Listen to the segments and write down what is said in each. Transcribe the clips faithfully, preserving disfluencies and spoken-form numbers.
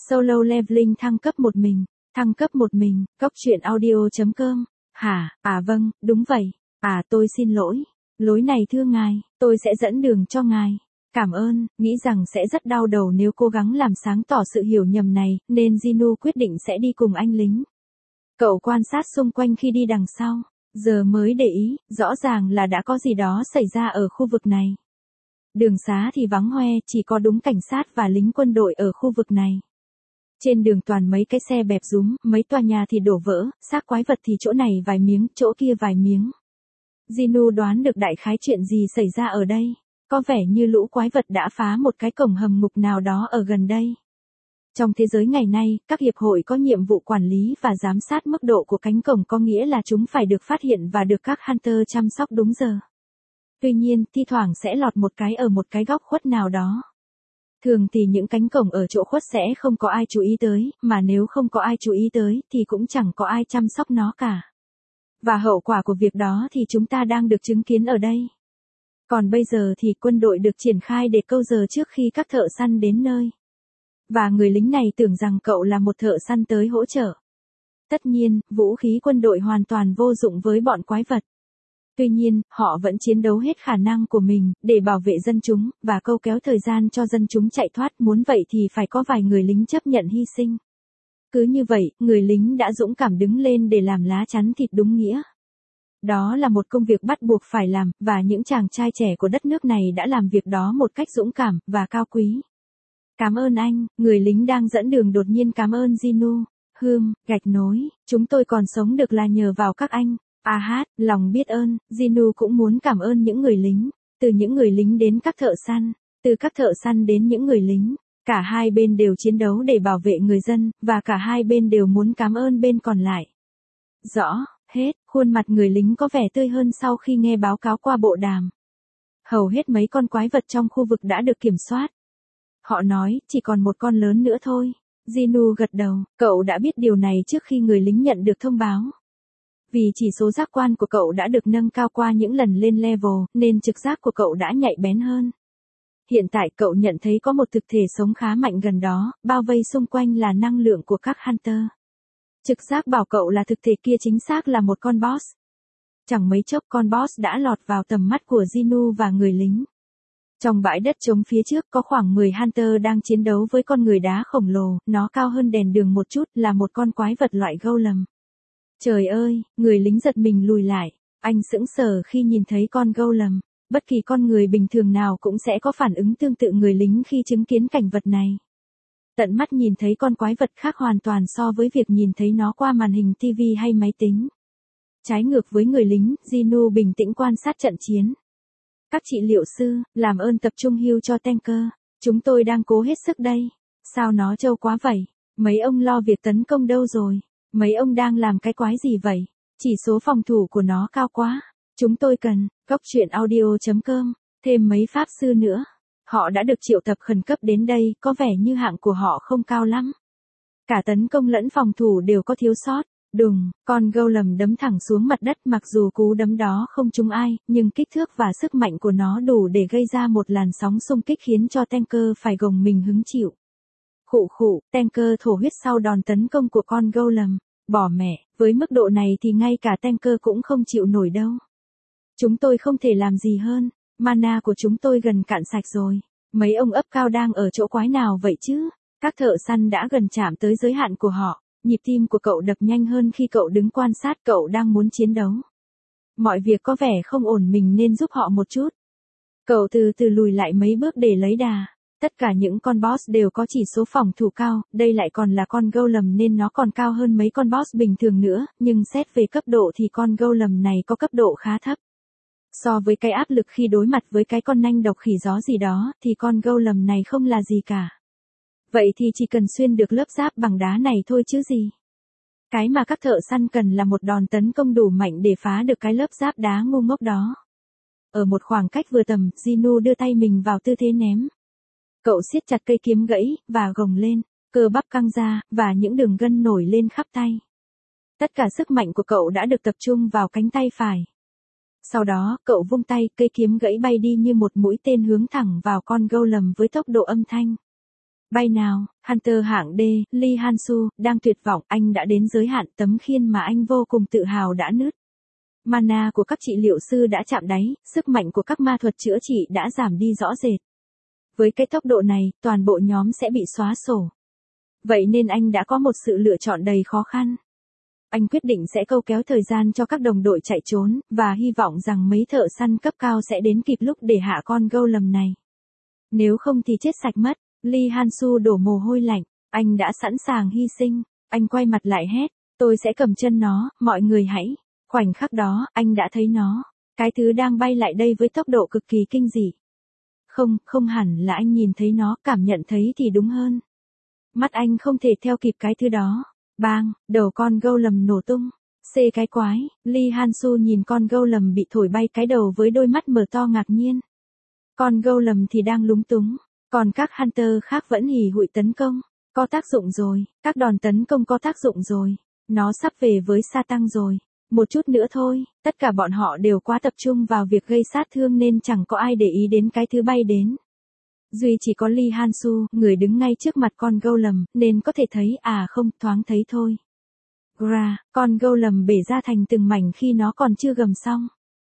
Solo Leveling thăng cấp một mình, thăng cấp một mình, Cốc truyện audio.com. Hả, à vâng, đúng vậy. À tôi xin lỗi. Lối này thưa ngài, tôi sẽ dẫn đường cho ngài. Cảm ơn, nghĩ rằng sẽ rất đau đầu nếu cố gắng làm sáng tỏ sự hiểu nhầm này, nên Jinu quyết định sẽ đi cùng anh lính. Cậu quan sát xung quanh khi đi đằng sau, giờ mới để ý, rõ ràng là đã có gì đó xảy ra ở khu vực này. Đường xá thì vắng hoe, chỉ có đúng cảnh sát và lính quân đội ở khu vực này. Trên đường toàn mấy cái xe bẹp rúm, mấy tòa nhà thì đổ vỡ, xác quái vật thì chỗ này vài miếng, chỗ kia vài miếng. Jinu đoán được đại khái chuyện gì xảy ra ở đây. Có vẻ như lũ quái vật đã phá một cái cổng hầm ngục nào đó ở gần đây. Trong thế giới ngày nay, các hiệp hội có nhiệm vụ quản lý và giám sát mức độ của cánh cổng, có nghĩa là chúng phải được phát hiện và được các hunter chăm sóc đúng giờ. Tuy nhiên, thi thoảng sẽ lọt một cái ở một cái góc khuất nào đó. Thường thì những cánh cổng ở chỗ khuất sẽ không có ai chú ý tới, mà nếu không có ai chú ý tới thì cũng chẳng có ai chăm sóc nó cả. Và hậu quả của việc đó thì chúng ta đang được chứng kiến ở đây. Còn bây giờ thì quân đội được triển khai để câu giờ trước khi các thợ săn đến nơi. Và người lính này tưởng rằng cậu là một thợ săn tới hỗ trợ. Tất nhiên, vũ khí quân đội hoàn toàn vô dụng với bọn quái vật. Tuy nhiên, họ vẫn chiến đấu hết khả năng của mình, để bảo vệ dân chúng, và câu kéo thời gian cho dân chúng chạy thoát, muốn vậy thì phải có vài người lính chấp nhận hy sinh. Cứ như vậy, người lính đã dũng cảm đứng lên để làm lá chắn thịt đúng nghĩa. Đó là một công việc bắt buộc phải làm, và những chàng trai trẻ của đất nước này đã làm việc đó một cách dũng cảm, và cao quý. Cảm ơn anh, người lính đang dẫn đường đột nhiên cảm ơn Jinu. Hừm, gạch nối, chúng tôi còn sống được là nhờ vào các anh. À hát, lòng biết ơn, Jinu cũng muốn cảm ơn những người lính, từ những người lính đến các thợ săn, từ các thợ săn đến những người lính, cả hai bên đều chiến đấu để bảo vệ người dân, và cả hai bên đều muốn cảm ơn bên còn lại. Rõ, hết, khuôn mặt người lính có vẻ tươi hơn sau khi nghe báo cáo qua bộ đàm. Hầu hết mấy con quái vật trong khu vực đã được kiểm soát. Họ nói, chỉ còn một con lớn nữa thôi. Jinu gật đầu, cậu đã biết điều này trước khi người lính nhận được thông báo. Vì chỉ số giác quan của cậu đã được nâng cao qua những lần lên level, nên trực giác của cậu đã nhạy bén hơn. Hiện tại cậu nhận thấy có một thực thể sống khá mạnh gần đó, bao vây xung quanh là năng lượng của các hunter. Trực giác bảo cậu là thực thể kia chính xác là một con boss. Chẳng mấy chốc con boss đã lọt vào tầm mắt của Jinu và người lính. Trong bãi đất trống phía trước có khoảng mười hunter đang chiến đấu với con người đá khổng lồ, nó cao hơn đèn đường một chút, là một con quái vật loại golem. Trời ơi, người lính giật mình lùi lại, anh sững sờ khi nhìn thấy con golem. Bất kỳ con người bình thường nào cũng sẽ có phản ứng tương tự người lính khi chứng kiến cảnh vật này. Tận mắt nhìn thấy con quái vật khác hoàn toàn so với việc nhìn thấy nó qua màn hình ti vi hay máy tính. Trái ngược với người lính, Jinu bình tĩnh quan sát trận chiến. Các trị liệu sư, làm ơn tập trung heal cho tanker. Chúng tôi đang cố hết sức đây. Sao nó trâu quá vậy? Mấy ông lo việc tấn công đâu rồi? Mấy ông đang làm cái quái gì vậy? Chỉ số phòng thủ của nó cao quá. Chúng tôi cần, Cốc truyện audio.com, thêm mấy pháp sư nữa. Họ đã được triệu tập khẩn cấp đến đây, có vẻ như hạng của họ không cao lắm. Cả tấn công lẫn phòng thủ đều có thiếu sót. Đùng, con golem đấm thẳng xuống mặt đất, mặc dù cú đấm đó không trúng ai, nhưng kích thước và sức mạnh của nó đủ để gây ra một làn sóng xung kích khiến cho tanker phải gồng mình hứng chịu. Khụ khụ, tanker thổ huyết sau đòn tấn công của con golem. Bỏ mẹ, với mức độ này thì ngay cả tanker cũng không chịu nổi đâu. Chúng tôi không thể làm gì hơn, mana của chúng tôi gần cạn sạch rồi. Mấy ông ấp cao đang ở chỗ quái nào vậy chứ? Các thợ săn đã gần chạm tới giới hạn của họ. Nhịp tim của cậu đập nhanh hơn khi cậu đứng quan sát, cậu đang muốn chiến đấu. Mọi việc có vẻ không ổn, mình nên giúp họ một chút. Cậu từ từ lùi lại mấy bước để lấy đà. Tất cả những con boss đều có chỉ số phòng thủ cao, đây lại còn là con golem nên nó còn cao hơn mấy con boss bình thường nữa, nhưng xét về cấp độ thì con golem này có cấp độ khá thấp. So với cái áp lực khi đối mặt với cái con nanh độc khỉ gió gì đó, thì con golem này không là gì cả. Vậy thì chỉ cần xuyên được lớp giáp bằng đá này thôi chứ gì. Cái mà các thợ săn cần là một đòn tấn công đủ mạnh để phá được cái lớp giáp đá ngu ngốc đó. Ở một khoảng cách vừa tầm, Jinu đưa tay mình vào tư thế ném. Cậu siết chặt cây kiếm gãy, và gồng lên, cơ bắp căng ra, và những đường gân nổi lên khắp tay. Tất cả sức mạnh của cậu đã được tập trung vào cánh tay phải. Sau đó, cậu vung tay, cây kiếm gãy bay đi như một mũi tên hướng thẳng vào con golem với tốc độ âm thanh. Bay nào, Hunter hạng D, Lee Han-soo, đang tuyệt vọng, anh đã đến giới hạn, tấm khiên mà anh vô cùng tự hào đã nứt. Mana của các trị liệu sư đã chạm đáy, sức mạnh của các ma thuật chữa trị đã giảm đi rõ rệt. Với cái tốc độ này, toàn bộ nhóm sẽ bị xóa sổ. Vậy nên anh đã có một sự lựa chọn đầy khó khăn. Anh quyết định sẽ câu kéo thời gian cho các đồng đội chạy trốn, và hy vọng rằng mấy thợ săn cấp cao sẽ đến kịp lúc để hạ con golem này. Nếu không thì chết sạch mất. Lee Han-soo đổ mồ hôi lạnh, anh đã sẵn sàng hy sinh. Anh quay mặt lại hét, tôi sẽ cầm chân nó, mọi người hãy. Khoảnh khắc đó, anh đã thấy nó. Cái thứ đang bay lại đây với tốc độ cực kỳ kinh dị. Không, không hẳn là anh nhìn thấy nó, cảm nhận thấy thì đúng hơn. Mắt anh không thể theo kịp cái thứ đó. Bang, đầu con golem nổ tung. Xê cái quái, Lee Han-soo nhìn con golem bị thổi bay cái đầu với đôi mắt mở to ngạc nhiên. Con golem thì đang lúng túng, còn các hunter khác vẫn hì hụi tấn công. Có tác dụng rồi, các đòn tấn công có tác dụng rồi. Nó sắp về với sa tăng rồi. Một chút nữa thôi, tất cả bọn họ đều quá tập trung vào việc gây sát thương nên chẳng có ai để ý đến cái thứ bay đến. Duy chỉ có Lee Han-soo, người đứng ngay trước mặt con golem, nên có thể thấy, à không, thoáng thấy thôi. Gra, con golem bể ra thành từng mảnh khi nó còn chưa gầm xong.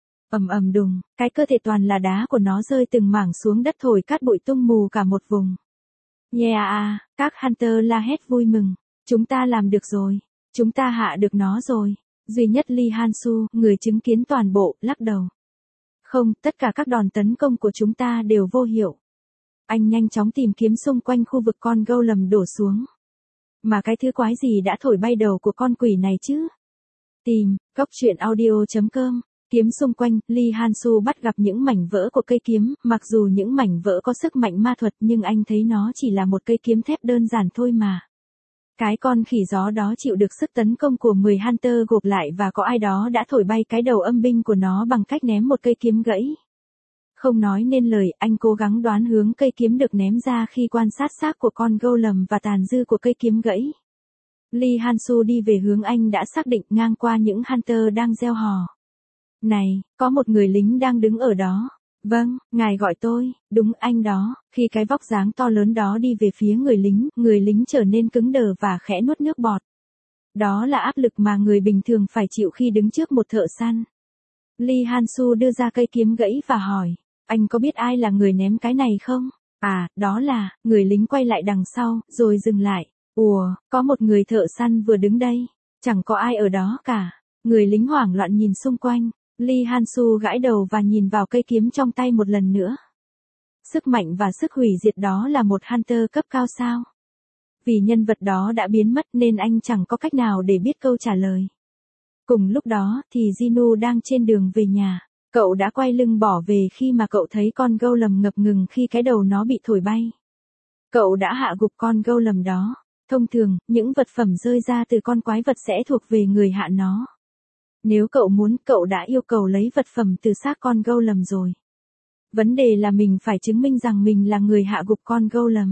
Ầm ầm đùng, cái cơ thể toàn là đá của nó rơi từng mảng xuống đất thổi cát bụi tung mù cả một vùng. Yeah à, các hunter la hét vui mừng. Chúng ta làm được rồi. Chúng ta hạ được nó rồi. Duy nhất Lee Han-soo, người chứng kiến toàn bộ, lắc đầu. Không, tất cả các đòn tấn công của chúng ta đều vô hiệu. Anh nhanh chóng tìm kiếm xung quanh khu vực con golem đổ xuống. Mà cái thứ quái gì đã thổi bay đầu của con quỷ này chứ? Tìm, góc truyện audio chấm com. Kiếm xung quanh, Lee Han-soo bắt gặp những mảnh vỡ của cây kiếm, mặc dù những mảnh vỡ có sức mạnh ma thuật nhưng anh thấy nó chỉ là một cây kiếm thép đơn giản thôi mà. Cái con khỉ gió đó chịu được sức tấn công của mười hunter gộp lại và có ai đó đã thổi bay cái đầu âm binh của nó bằng cách ném một cây kiếm gãy. Không nói nên lời, anh cố gắng đoán hướng cây kiếm được ném ra khi quan sát xác của con golem và tàn dư của cây kiếm gãy. Lee Han-soo đi về hướng anh đã xác định ngang qua những hunter đang reo hò. Này, có một người lính đang đứng ở đó. Vâng, ngài gọi tôi, đúng anh đó. Khi cái vóc dáng to lớn đó đi về phía người lính, người lính trở nên cứng đờ và khẽ nuốt nước bọt. Đó là áp lực mà người bình thường phải chịu khi đứng trước một thợ săn. Lee Han-soo đưa ra cây kiếm gãy và hỏi, anh có biết ai là người ném cái này không? À, đó là, người lính quay lại đằng sau, rồi dừng lại. Ủa, có một người thợ săn vừa đứng đây. Chẳng có ai ở đó cả. Người lính hoảng loạn nhìn xung quanh. Lee Han-soo gãi đầu và nhìn vào cây kiếm trong tay một lần nữa. Sức mạnh và sức hủy diệt đó là một hunter cấp cao sao? Vì nhân vật đó đã biến mất nên anh chẳng có cách nào để biết câu trả lời. Cùng lúc đó thì Jinu đang trên đường về nhà. Cậu đã quay lưng bỏ về khi mà cậu thấy con golem ngập ngừng khi cái đầu nó bị thổi bay. Cậu đã hạ gục con golem đó. Thông thường, những vật phẩm rơi ra từ con quái vật sẽ thuộc về người hạ nó. Nếu cậu muốn, cậu đã yêu cầu lấy vật phẩm từ xác con golem rồi. Vấn đề là mình phải chứng minh rằng mình là người hạ gục con golem.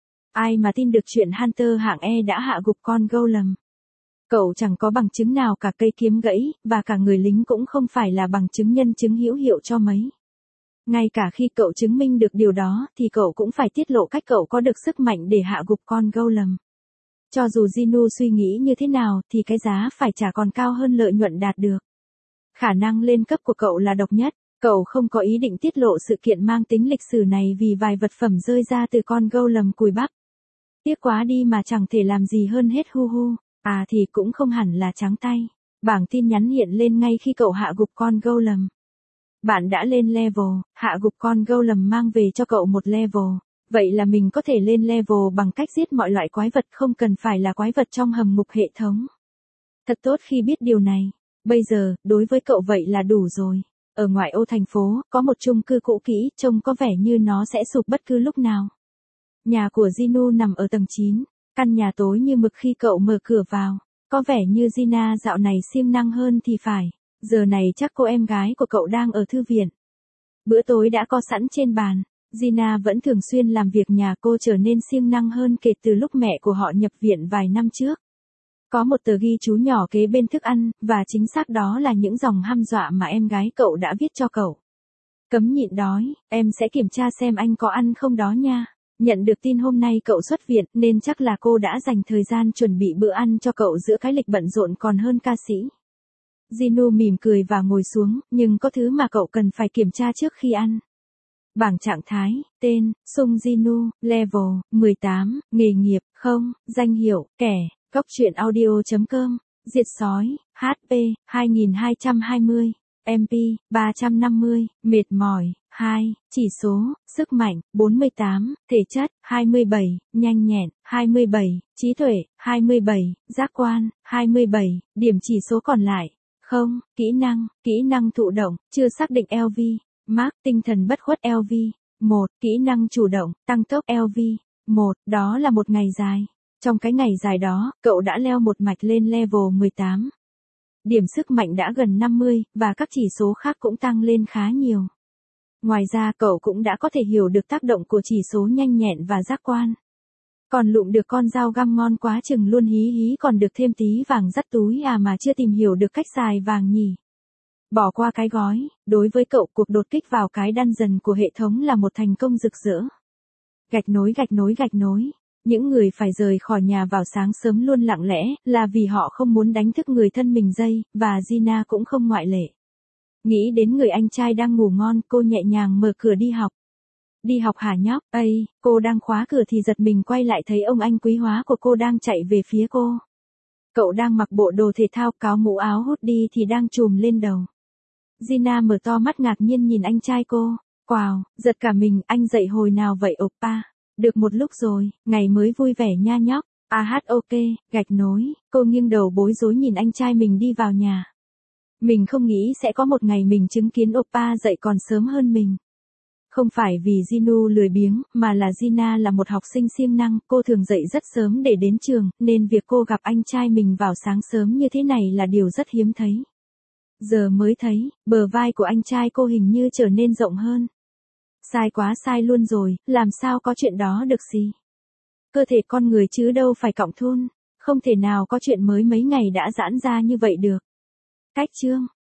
Ai mà tin được chuyện hunter hạng E đã hạ gục con golem. Cậu chẳng có bằng chứng nào cả, cây kiếm gãy, và cả người lính cũng không phải là bằng chứng nhân chứng hữu hiệu cho mấy. Ngay cả khi cậu chứng minh được điều đó thì cậu cũng phải tiết lộ cách cậu có được sức mạnh để hạ gục con golem. Cho dù Jinu suy nghĩ như thế nào thì cái giá phải trả còn cao hơn lợi nhuận đạt được. Khả năng lên cấp của cậu là độc nhất. Cậu không có ý định tiết lộ sự kiện mang tính lịch sử này vì vài vật phẩm rơi ra từ con golem cùi bắp. Tiếc quá đi mà chẳng thể làm gì hơn hết hu hu. À thì cũng không hẳn là trắng tay. Bảng tin nhắn hiện lên ngay khi cậu hạ gục con golem. Bạn đã lên level, hạ gục con golem mang về cho cậu một level. Vậy là mình có thể lên level bằng cách giết mọi loại quái vật, không cần phải là quái vật trong hầm ngục hệ thống. Thật tốt khi biết điều này. Bây giờ, đối với cậu vậy là đủ rồi. Ở ngoại ô thành phố, có một chung cư cũ kỹ, trông có vẻ như nó sẽ sụp bất cứ lúc nào. Nhà của Jinu nằm ở tầng chín. Căn nhà tối như mực khi cậu mở cửa vào. Có vẻ như Gina dạo này siêng năng hơn thì phải. Giờ này chắc cô em gái của cậu đang ở thư viện. Bữa tối đã có sẵn trên bàn. Gina vẫn thường xuyên làm việc nhà, cô trở nên siêng năng hơn kể từ lúc mẹ của họ nhập viện vài năm trước. Có một tờ ghi chú nhỏ kế bên thức ăn, và chính xác đó là những dòng hăm dọa mà em gái cậu đã viết cho cậu. Cấm nhịn đói, em sẽ kiểm tra xem anh có ăn không đó nha. Nhận được tin hôm nay cậu xuất viện nên chắc là cô đã dành thời gian chuẩn bị bữa ăn cho cậu giữa cái lịch bận rộn còn hơn ca sĩ. Jinu mỉm cười và ngồi xuống, nhưng có thứ mà cậu cần phải kiểm tra trước khi ăn. Bảng trạng thái, tên, Sung Jinu, level, mười tám, nghề nghiệp, không, danh hiệu, kẻ, góc truyện audio chấm com, diệt sói, hát pê, hai nghìn hai trăm hai mươi, em pê, ba trăm năm mươi, mệt mỏi, hai, chỉ số, sức mạnh, bốn mươi tám, thể chất, hai mươi bảy, nhanh nhẹn, hai mươi bảy, trí tuệ, hai mươi bảy, giác quan, hai mươi bảy, điểm chỉ số còn lại, không, kỹ năng, kỹ năng thụ động, chưa xác định lờ vê, Mark, tinh thần bất khuất lờ vê, một, kỹ năng chủ động, tăng tốc lờ vê, một, đó là một ngày dài. Trong cái ngày dài đó, cậu đã leo một mạch lên level mười tám. Điểm sức mạnh đã gần năm mươi, và các chỉ số khác cũng tăng lên khá nhiều. Ngoài ra cậu cũng đã có thể hiểu được tác động của chỉ số nhanh nhẹn và giác quan. Còn lụm được con dao găm ngon quá chừng luôn, hí hí, còn được thêm tí vàng dắt túi à mà chưa tìm hiểu được cách xài vàng nhỉ. Bỏ qua cái gói, đối với cậu cuộc đột kích vào cái dungeon của hệ thống là một thành công rực rỡ. Gạch nối gạch nối gạch nối. Những người phải rời khỏi nhà vào sáng sớm luôn lặng lẽ, là vì họ không muốn đánh thức người thân mình dây, và Gina cũng không ngoại lệ. Nghĩ đến người anh trai đang ngủ ngon, cô nhẹ nhàng mở cửa đi học. Đi học hả nhóc? Ây, cô đang khóa cửa thì giật mình quay lại thấy ông anh quý hóa của cô đang chạy về phía cô. Cậu đang mặc bộ đồ thể thao, cáo mũ áo hút đi thì đang trùm lên đầu. Gina mở to mắt ngạc nhiên nhìn anh trai cô. Wow, giật cả mình, anh dậy hồi nào vậy oppa? Được một lúc rồi, ngày mới vui vẻ nha nhóc. À hát ok, gạch nối, cô nghiêng đầu bối rối nhìn anh trai mình đi vào nhà. Mình không nghĩ sẽ có một ngày mình chứng kiến oppa dậy còn sớm hơn mình. Không phải vì Jinu lười biếng, mà là Gina là một học sinh siêng năng, cô thường dậy rất sớm để đến trường, nên việc cô gặp anh trai mình vào sáng sớm như thế này là điều rất hiếm thấy. Giờ mới thấy, bờ vai của anh trai cô hình như trở nên rộng hơn. Sai quá sai luôn rồi, làm sao có chuyện đó được gì? Cơ thể con người chứ đâu phải cọng thun, không thể nào có chuyện mới mấy ngày đã giãn ra như vậy được. Cách chương